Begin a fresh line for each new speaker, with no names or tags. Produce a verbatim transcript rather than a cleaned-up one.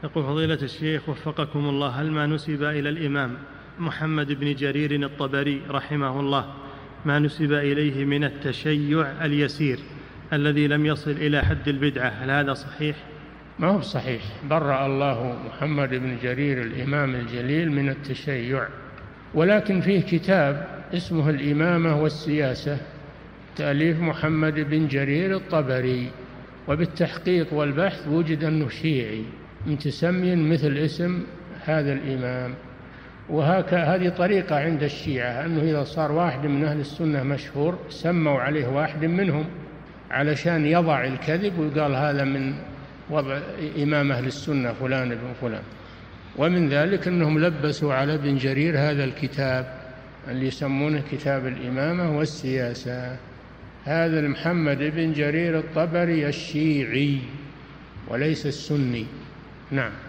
يقول فضيلة الشيخ وفقكم الله، هل ما نسب إلى الإمام محمد بن جرير الطبري رحمه الله ما نسب إليه من التشيع اليسير الذي لم يصل إلى حد البدعة، هل هذا صحيح؟
ما هو صحيح. برأ الله محمد بن جرير الإمام الجليل من التشيع، ولكن فيه كتاب اسمه الإمامة والسياسة تأليف محمد بن جرير الطبري، وبالتحقيق والبحث وجد أنه شيعي متسمي مثل اسم هذا الإمام. وهذه طريقة عند الشيعة، أنه إذا صار واحد من أهل السنة مشهور سموا عليه واحد منهم علشان يضع الكذب ويقال هذا من وضع إمام أهل السنة فلان بن فلان. ومن ذلك أنهم لبسوا على ابن جرير هذا الكتاب اللي يسمونه كتاب الإمامة والسياسة. هذا محمد بن جرير الطبري الشيعي وليس السني. نعم.